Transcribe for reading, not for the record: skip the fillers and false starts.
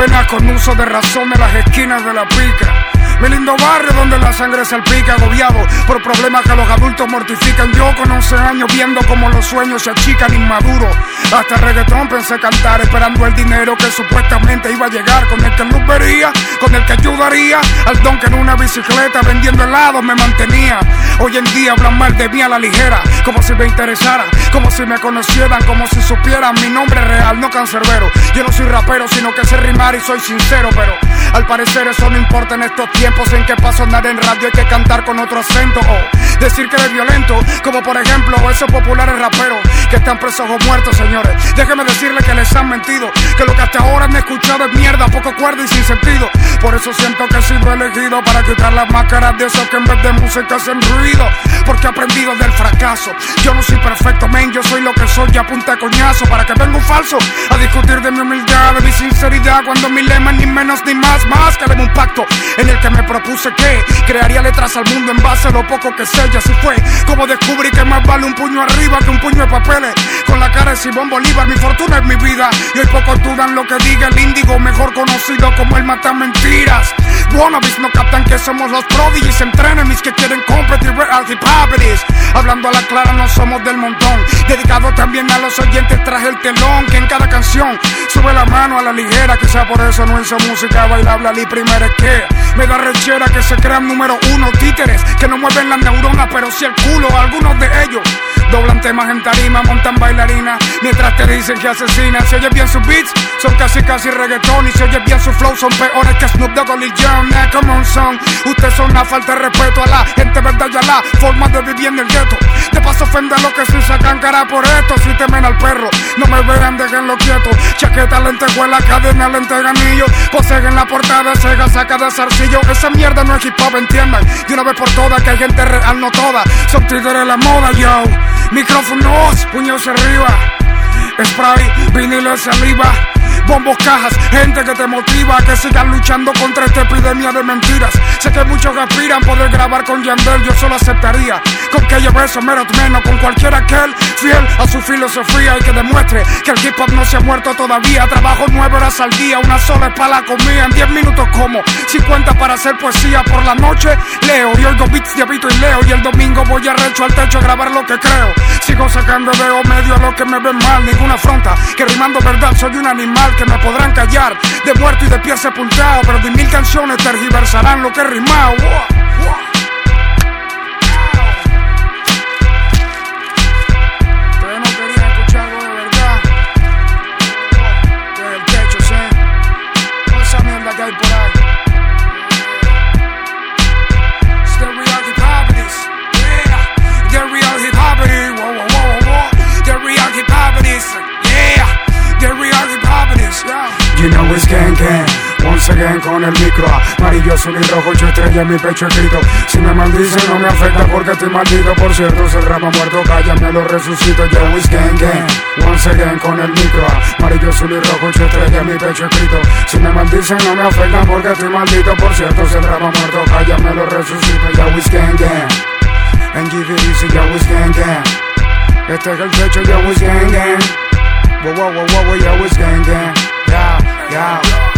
penas con uso de razón de las esquinas de la pica. Mi lindo barrio donde la sangre salpica, agobiado por problemas que los adultos mortifican. Yo con 11 años viendo como los sueños se achican, inmaduro. Hasta reggaetón pensé cantar, esperando el dinero que supuestamente iba a llegar, con el que luz vería, con el que ayudaría al don que en una bicicleta vendiendo helados me mantenía. Hoy en día hablan mal de mí a la ligera, como si me interesara, como si me conocieran, como si supieran mi nombre real, no cancerbero. Yo no soy rapero, sino que sé rimar y soy sincero, pero al parecer eso no importa en estos tiempos en que paso a andar en radio. Hay que cantar con otro acento o decir que eres violento, como por ejemplo esos populares raperos que están presos o muertos, señores. Déjenme decirles que les han mentido, que lo que hasta ahora han escuchado es mierda, poco cuerda y sin sentido. Por eso siento que he sido elegido para quitar las máscaras de esos que en vez de música hacen ruido, porque he aprendido del fracaso. Yo no soy perfecto, men, yo soy lo que soy a punta de coñazo. Para que venga un falso a discutir de mi humildad, de mi sinceridad, cuando mi lema ni menos ni más que demos un pacto en el que me propuse que crearía letras al mundo en base a lo poco que sé. Y así fue como descubrí que más vale un puño arriba que un puño de papeles. Con la cara de Simón Bolívar, mi fortuna es mi vida, y hoy pocos dudan lo que diga el índigo, mejor conocido como el mata mentiras. Wannabes no captan que somos los prodigies, entre enemies que quieren competir real hip hop it is. Hablando a la clara, no somos del montón, dedicado también a los oyentes traje el telón, que en cada canción sube la mano a la ligera. Quizá por eso no hizo música bailable ali primero, es que me da rechera que se crean número uno, títeres que no mueven las neuronas pero sí el culo. Algunos de ellos doblan temas en tarima, montan bailarinas mientras te dicen que asesinan. Si oyes bien sus beats, son casi reggaetón, y si oyes bien su flow, son peores que Snoop Dogg o Lil Jon. Come on son, ustedes son una falta de respeto a la gente, verdad, ya la forma de vivir en el gueto. De paso ofende a los que sí sacan cara por esto. Si temen al perro, no me vean, déjenlo quieto. Chaqueta, lentejuela, cadena, lenteganillo, poseen la portada, Sega saca de zarcillo. Esa mierda no es hip hop, entiendan de una vez por todas que hay gente real, no toda. Son tigres de la moda, yo. Micrófonos, puños arriba, spray, vinilo de saliva, bombos, cajas, gente que te motiva a que sigas luchando contra esta epidemia de mentiras. Sé que muchos que aspiran poder grabar con Yandel, yo solo aceptaría con que lleve eso menos con cualquiera aquel fiel a su filosofía y que demuestre que el hip hop no se ha muerto todavía. Trabajo 9 horas al día, una sola es para la comida, en 10 minutos como 50 para hacer poesía. Por la noche leo y oigo beats de Vito y Leo, y el domingo voy arrecho al techo a grabar lo que creo. Sigo sacando dedo medio a los que me ven mal, ninguna afronta que rimando verdad soy un animal, que me podrán callar de muerto y de pie sepultado, pero 10.000 canciones tergiversarán lo que he rimado. Ustedes no querían escuchar algo de verdad. Desde el techo, ¿sí? Toda esa mierda que hay por ahí. It's the real hip hop it is. Yeah, the real hip hop it is. Whoa, whoa, whoa, whoa. The real hip hop it is. Yeah, the real hip hop it is. Yeah. You know it's gang. Once again con el micro amarillo, azul y rojo, 8 estrellas en mi pecho escrito. Si me maldicen no me afecta porque estoy maldito. Por cierto, si el rapa muerto cállame, lo resucito. Yo es gang. Once again con el micro amarillo, azul y rojo, 8 estrellas en mi pecho escrito. Si me maldicen no me afecta porque estoy maldito. Por cierto, si el rapa muerto cállame, lo resucito. Yo es gang. And give it easy, yo es gang. Este es el techo, yo es gang. Wow, yo es gang. Yeah.